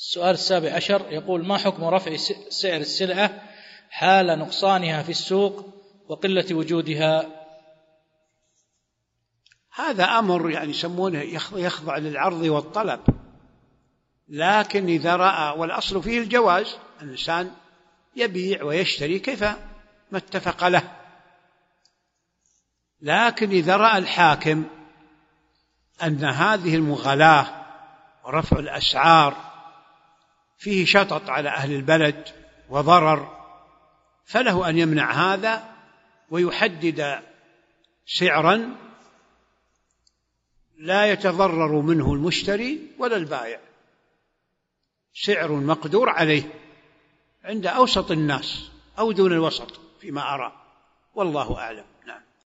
السؤال 17 يقول: ما حكم رفع سعر السلعة حال نقصانها في السوق وقلة وجودها؟ هذا أمر يعني يسمونه يخضع للعرض والطلب، لكن إذا رأى، والأصل فيه الجواز، الإنسان يبيع ويشتري كيف ما اتفق له، لكن إذا رأى الحاكم أن هذه المغالاة ورفع الأسعار فيه شطط على أهل البلد وضرر، فله أن يمنع هذا ويحدد سعرا لا يتضرر منه المشتري ولا البائع، سعر مقدور عليه عند أوسط الناس أو دون الوسط فيما أرى، والله أعلم.